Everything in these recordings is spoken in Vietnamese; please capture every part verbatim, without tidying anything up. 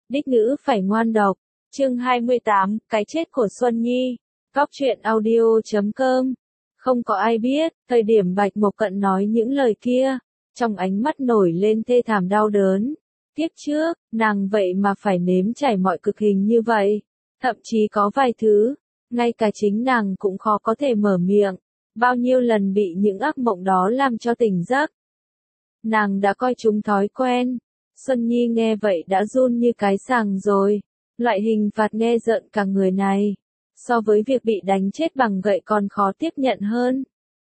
Đích nữ phải ngoan đọc. Chương hai mươi tám, cái chết của Xuân Nhi. Góc truyện audio chấm com. Không có ai biết, thời điểm Bạch Mộc Cận nói những lời kia, trong ánh mắt nổi lên thê thảm đau đớn. Kiếp trước, nàng vậy mà phải nếm trải mọi cực hình như vậy. Thậm chí có vài thứ, ngay cả chính nàng cũng khó có thể mở miệng. Bao nhiêu lần bị những ác mộng đó làm cho tỉnh giấc. Nàng đã coi chúng thói quen. Xuân Nhi nghe vậy đã run như cái sàng rồi. Loại hình phạt nghe rợn cả người này, so với việc bị đánh chết bằng gậy còn khó tiếp nhận hơn.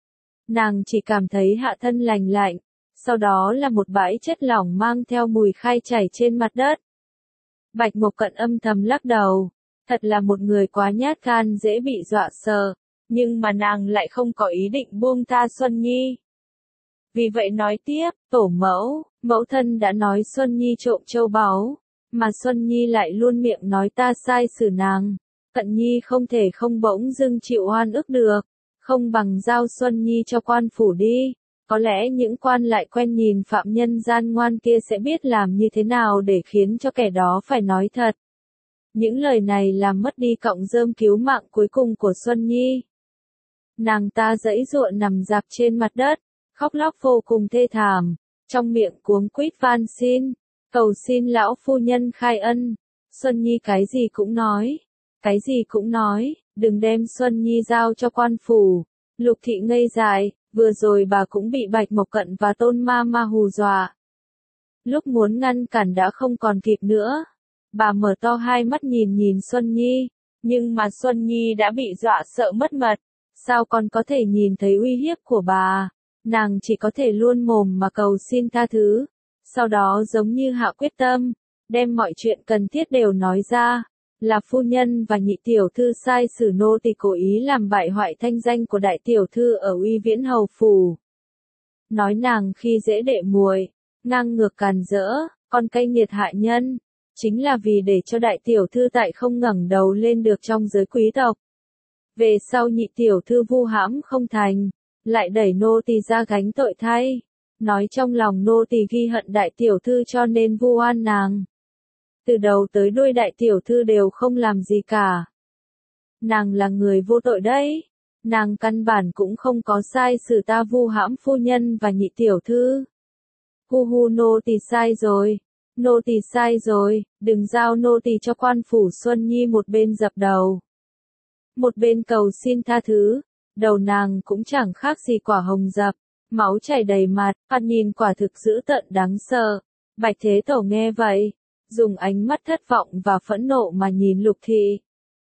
Nàng chỉ cảm thấy hạ thân lành lạnh, sau đó là một bãi chất lỏng mang theo mùi khai chảy trên mặt đất. Bạch Mộc Cận âm thầm lắc đầu, thật là một người quá nhát gan dễ bị dọa sợ, nhưng mà nàng lại không có ý định buông tha Xuân Nhi. Vì vậy nói tiếp, tổ mẫu, mẫu thân đã nói Xuân Nhi trộm châu báu, mà Xuân Nhi lại luôn miệng nói ta sai xử nàng. Cận Nhi không thể không bỗng dưng chịu oan ức được, không bằng giao Xuân Nhi cho quan phủ đi. Có lẽ những quan lại quen nhìn phạm nhân gian ngoan kia sẽ biết làm như thế nào để khiến cho kẻ đó phải nói thật. Những lời này làm mất đi cọng rơm cứu mạng cuối cùng của Xuân Nhi. Nàng ta giãy giụa nằm dạp trên mặt đất, khóc lóc vô cùng thê thảm, trong miệng cuống quýt van xin, cầu xin lão phu nhân khai ân. Xuân Nhi cái gì cũng nói, cái gì cũng nói, đừng đem Xuân Nhi giao cho quan phủ. Lục thị ngây dại, vừa rồi bà cũng bị Bạch Mộc Cận và Tôn Ma Ma hù dọa. Lúc muốn ngăn cản đã không còn kịp nữa. Bà mở to hai mắt nhìn nhìn Xuân Nhi, nhưng mà Xuân Nhi đã bị dọa sợ mất mật, sao còn có thể nhìn thấy uy hiếp của bà. Nàng chỉ có thể luôn mồm mà cầu xin tha thứ, sau đó giống như hạ quyết tâm, đem mọi chuyện cần thiết đều nói ra, là phu nhân và nhị tiểu thư sai xử nô tỳ cố ý làm bại hoại thanh danh của đại tiểu thư ở Uy Viễn Hầu phủ. Nói nàng khi dễ đệ muội, ngang ngược càn rỡ, con cay nghiệt hại nhân, chính là vì để cho đại tiểu thư tại không ngẩng đầu lên được trong giới quý tộc. Về sau nhị tiểu thư vu hãm không thành, lại đẩy nô tỳ ra gánh tội thay, nói trong lòng nô tỳ ghi hận đại tiểu thư cho nên vu oan nàng. Từ đầu tới đuôi đại tiểu thư đều không làm gì cả. Nàng là người vô tội đấy, nàng căn bản cũng không có sai xử ta vu hãm phu nhân và nhị tiểu thư. Hu hu nô tỳ sai rồi, nô tỳ sai rồi, đừng giao nô tỳ cho quan phủ. Xuân Nhi một bên dập đầu, một bên cầu xin tha thứ. Đầu nàng cũng chẳng khác gì quả hồng dập, máu chảy đầy mặt, mặt nhìn quả thực dữ tợn đáng sợ. Bạch Thế Tổ nghe vậy, dùng ánh mắt thất vọng và phẫn nộ mà nhìn Lục thị.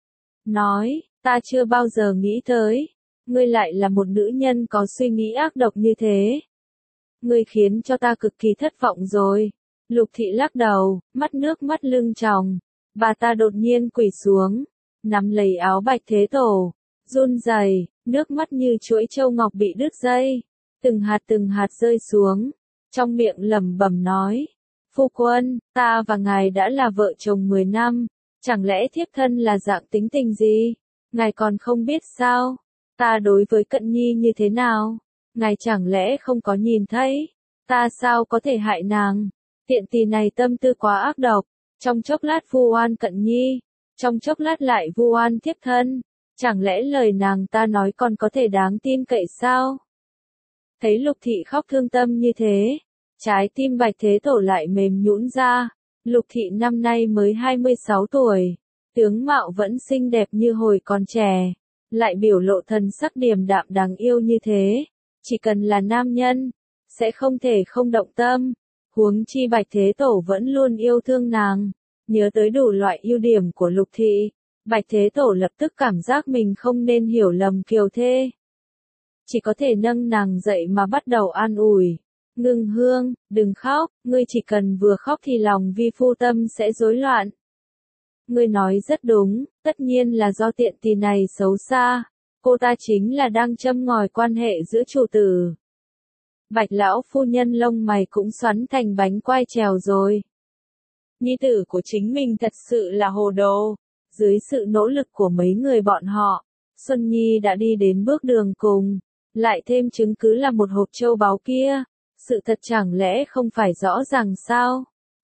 Nói, ta chưa bao giờ nghĩ tới, ngươi lại là một nữ nhân có suy nghĩ ác độc như thế. Ngươi khiến cho ta cực kỳ thất vọng rồi. Lục thị lắc đầu, mắt nước mắt lưng tròng. Bà ta đột nhiên quỳ xuống, nắm lấy áo Bạch Thế Tổ, run rẩy, nước mắt như chuỗi châu ngọc bị đứt dây, từng hạt từng hạt rơi xuống, trong miệng lẩm bẩm nói, phu quân, ta và ngài đã là vợ chồng mười năm, chẳng lẽ thiếp thân là dạng tính tình gì, ngài còn không biết sao, ta đối với Cận Nhi như thế nào, ngài chẳng lẽ không có nhìn thấy, ta sao có thể hại nàng, tiện tỳ này tâm tư quá ác độc, trong chốc lát vu oan Cận Nhi, trong chốc lát lại vu oan thiếp thân. Chẳng lẽ lời nàng ta nói còn có thể đáng tin cậy sao? Thấy Lục thị khóc thương tâm như thế, trái tim Bạch Thế Tổ lại mềm nhũn ra. Lục thị năm nay mới hai mươi sáu tuổi, tướng mạo vẫn xinh đẹp như hồi còn trẻ, lại biểu lộ thần sắc điềm đạm đáng yêu như thế, chỉ cần là nam nhân, sẽ không thể không động tâm. Huống chi Bạch Thế Tổ vẫn luôn yêu thương nàng, nhớ tới đủ loại ưu điểm của Lục thị. Bạch Thế Tổ lập tức cảm giác mình không nên hiểu lầm Kiều Thê. Chỉ có thể nâng nàng dậy mà bắt đầu an ủi. Ngưng Hương, đừng khóc, ngươi chỉ cần vừa khóc thì lòng vi phu tâm sẽ rối loạn. Ngươi nói rất đúng, tất nhiên là do tiện tỳ này xấu xa. Cô ta chính là đang châm ngòi quan hệ giữa chủ tử. Bạch lão phu nhân lông mày cũng xoắn thành bánh quai trèo rồi. Nhi tử của chính mình thật sự là hồ đồ. Dưới sự nỗ lực của mấy người bọn họ, Xuân Nhi đã đi đến bước đường cùng, lại thêm chứng cứ là một hộp châu báu kia, sự thật chẳng lẽ không phải rõ ràng sao?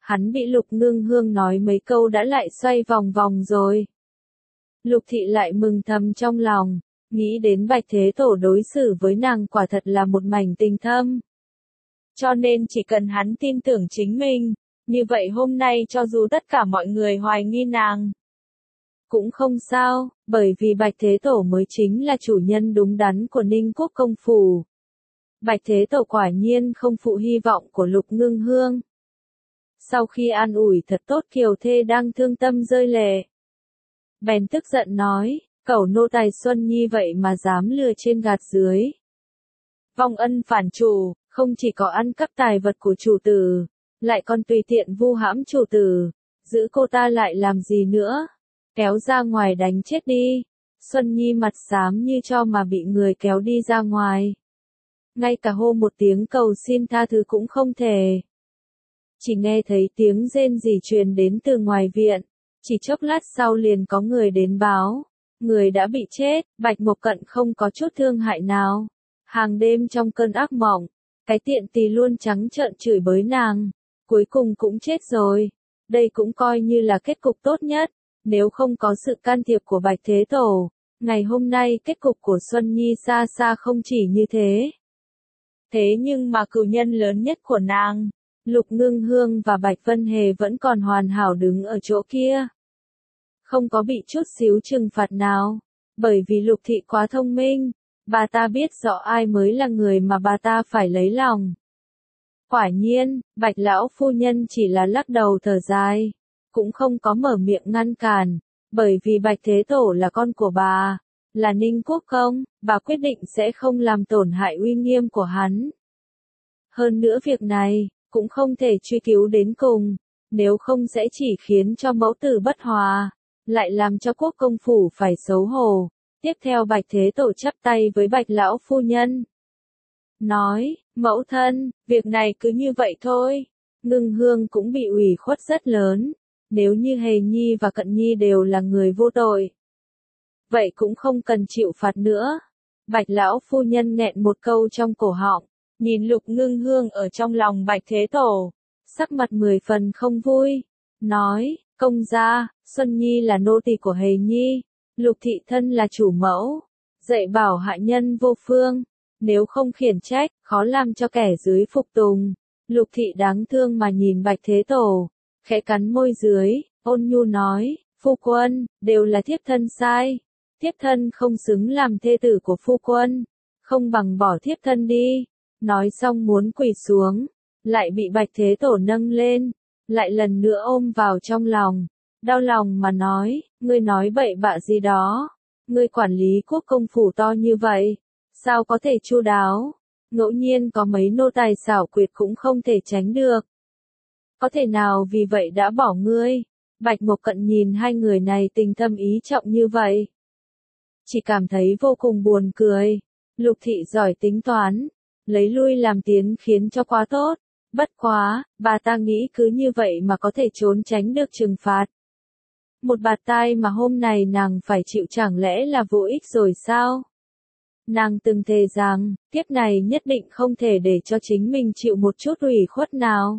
hắn bị Lục Ngưng Hương nói mấy câu đã lại xoay vòng vòng rồi. Lục thị lại mừng thầm trong lòng, nghĩ đến Bạch Thế Tổ đối xử với nàng quả thật là một mảnh tình thâm. Cho nên chỉ cần hắn tin tưởng chính mình, như vậy hôm nay cho dù tất cả mọi người hoài nghi nàng, cũng không sao, bởi vì Bạch Thế Tổ mới chính là chủ nhân đúng đắn của Ninh Quốc công phủ. Bạch Thế Tổ quả nhiên không phụ hy vọng của Lục Ngưng Hương. Sau khi an ủi thật tốt kiều thê đang thương tâm rơi lệ, bèn tức giận nói, cẩu nô tài Xuân Nhi vậy mà dám lừa trên gạt dưới. Vong ân phản chủ, không chỉ có ăn cắp tài vật của chủ tử, lại còn tùy tiện vu hãm chủ tử, giữ cô ta lại làm gì nữa, kéo ra ngoài đánh chết đi. Xuân Nhi mặt xám như cho mà bị người kéo đi ra ngoài. Ngay cả hô một tiếng cầu xin tha thứ cũng không thể. Chỉ nghe thấy tiếng rên rỉ truyền đến từ ngoài viện, chỉ chốc lát sau liền có người đến báo, người đã bị chết. Bạch Mộc Cận không có chút thương hại nào. Hàng đêm trong cơn ác mộng, cái tiện tỳ luôn trắng trợn chửi bới nàng, cuối cùng cũng chết rồi. Đây cũng coi như là kết cục tốt nhất, nếu không có sự can thiệp của Bạch Thế Tổ, ngày hôm nay kết cục của Xuân Nhi xa xa không chỉ như thế. Thế nhưng mà cừu nhân lớn nhất của nàng, Lục Ngưng Hương và Bạch Vân Hề vẫn còn hoàn hảo đứng ở chỗ kia. Không có bị chút xíu trừng phạt nào, bởi vì Lục thị quá thông minh, bà ta biết rõ ai mới là người mà bà ta phải lấy lòng. Quả nhiên, Bạch lão phu nhân chỉ là lắc đầu thở dài, cũng không có mở miệng ngăn cản, bởi vì Bạch Thế Tổ là con của bà, là Ninh Quốc công, bà quyết định sẽ không làm tổn hại uy nghiêm của hắn. Hơn nữa việc này, cũng không thể truy cứu đến cùng, nếu không sẽ chỉ khiến cho mẫu tử bất hòa, lại làm cho quốc công phủ phải xấu hổ. Tiếp theo Bạch Thế Tổ chắp tay với Bạch lão phu nhân, nói, mẫu thân, việc này cứ như vậy thôi. Ngưng Hương cũng bị ủy khuất rất lớn, nếu như Hề Nhi và Cận Nhi đều là người vô tội, vậy cũng không cần chịu phạt nữa. Bạch lão phu nhân nghẹn một câu trong cổ họng, nhìn Lục Ngưng Hương ở trong lòng Bạch Thế Tổ, sắc mặt mười phần không vui, nói, công gia, Xuân Nhi là nô tỳ của Hề Nhi, Lục thị thân là chủ mẫu, dạy bảo hạ nhân vô phương, nếu không khiển trách, khó làm cho kẻ dưới phục tùng. Lục thị đáng thương mà nhìn Bạch Thế Tổ, khẽ cắn môi dưới, ôn nhu nói, phu quân, đều là thiếp thân sai, thiếp thân không xứng làm thê tử của phu quân, không bằng bỏ thiếp thân đi. Nói xong muốn quỳ xuống, lại bị Bạch Thế Tổ nâng lên, lại lần nữa ôm vào trong lòng, đau lòng mà nói, ngươi nói bậy bạ gì đó, ngươi quản lý quốc công phủ to như vậy, sao có thể chu đáo, ngẫu nhiên có mấy nô tài xảo quyệt cũng không thể tránh được. Có thể nào vì vậy đã bỏ ngươi? Bạch Mộc Cận nhìn hai người này tình thâm ý trọng như vậy, chỉ cảm thấy vô cùng buồn cười. Lục thị giỏi tính toán, lấy lui làm tiến khiến cho quá tốt, bất quá, bà ta nghĩ cứ như vậy mà có thể trốn tránh được trừng phạt. Một bạt tai mà hôm nay nàng phải chịu chẳng lẽ là vô ích rồi sao? Nàng từng thề rằng, kiếp này nhất định không thể để cho chính mình chịu một chút ủy khuất nào.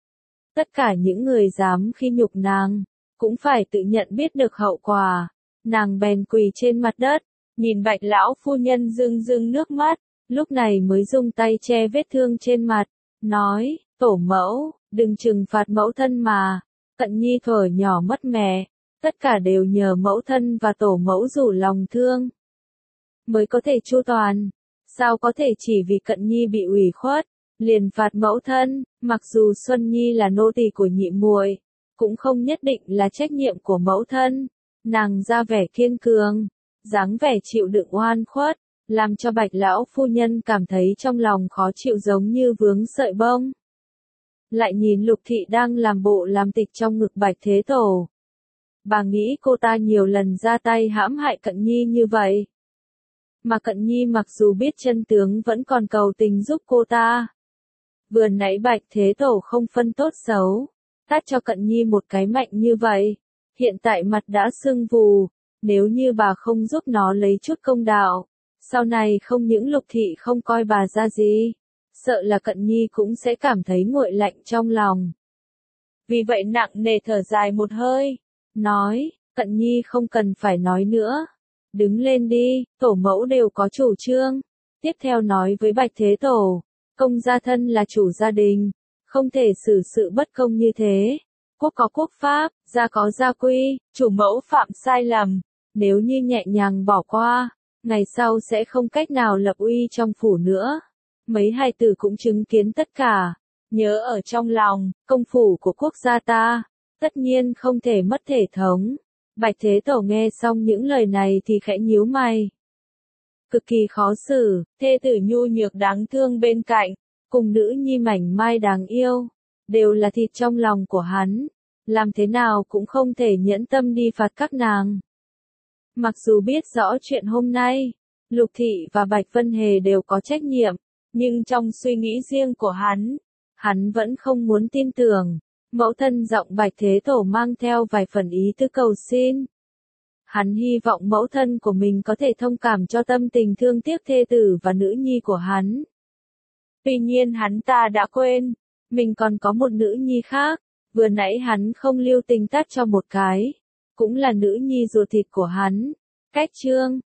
Tất cả những người dám khi nhục nàng, cũng phải tự nhận biết được hậu quả. Nàng bèn quỳ trên mặt đất, nhìn Bạch lão phu nhân rưng rưng nước mắt, lúc này mới dùng tay che vết thương trên mặt, nói, tổ mẫu, đừng trừng phạt mẫu thân mà, Cận Nhi thuở nhỏ mất mẹ, tất cả đều nhờ mẫu thân và tổ mẫu rủ lòng thương, mới có thể chu toàn, sao có thể chỉ vì Cận Nhi bị ủy khuất, liền phạt mẫu thân. Mặc dù Xuân Nhi là nô tỳ của nhị muội, cũng không nhất định là trách nhiệm của mẫu thân. Nàng ra vẻ kiên cường, dáng vẻ chịu đựng oan khuất, làm cho Bạch lão phu nhân cảm thấy trong lòng khó chịu giống như vướng sợi bông. Lại nhìn Lục thị đang làm bộ làm tịch trong ngực Bạch Thế Tổ. Bà nghĩ cô ta nhiều lần ra tay hãm hại Cận Nhi như vậy, mà Cận Nhi mặc dù biết chân tướng vẫn còn cầu tình giúp cô ta. Vừa nãy Bạch Thế Tổ không phân tốt xấu, tát cho Cận Nhi một cái mạnh như vậy, hiện tại mặt đã sưng vù, nếu như bà không giúp nó lấy chút công đạo, sau này không những Lục thị không coi bà ra gì, sợ là Cận Nhi cũng sẽ cảm thấy nguội lạnh trong lòng. vì vậy nặng nề thở dài một hơi, nói, Cận Nhi không cần phải nói nữa. Đứng lên đi, tổ mẫu đều có chủ trương. Tiếp theo nói với Bạch Thế Tổ, công gia thân là chủ gia đình, không thể xử sự bất công như thế. Quốc có quốc pháp, gia có gia quy, chủ mẫu phạm sai lầm, nếu như nhẹ nhàng bỏ qua, ngày sau sẽ không cách nào lập uy trong phủ nữa. Mấy hài tử cũng chứng kiến tất cả, nhớ ở trong lòng, công phủ của quốc gia ta, tất nhiên không thể mất thể thống. Bạch Thế Tổ nghe xong những lời này thì khẽ nhíu mày. Cực kỳ khó xử, thê tử nhu nhược đáng thương bên cạnh, cùng nữ nhi mảnh mai đáng yêu, đều là thịt trong lòng của hắn, làm thế nào cũng không thể nhẫn tâm đi phạt các nàng. Mặc dù biết rõ chuyện hôm nay, Lục Thị và Bạch Vân Hề đều có trách nhiệm, nhưng trong suy nghĩ riêng của hắn, hắn vẫn không muốn tin tưởng. Mẫu thân giọng Bạch Thế Tổ mang theo vài phần ý tứ cầu xin. Hắn hy vọng mẫu thân của mình có thể thông cảm cho tâm tình thương tiếc thê tử và nữ nhi của hắn. Tuy nhiên hắn ta đã quên, mình còn có một nữ nhi khác, vừa nãy hắn không lưu tình tát cho một cái, cũng là nữ nhi ruột thịt của hắn. Cách chương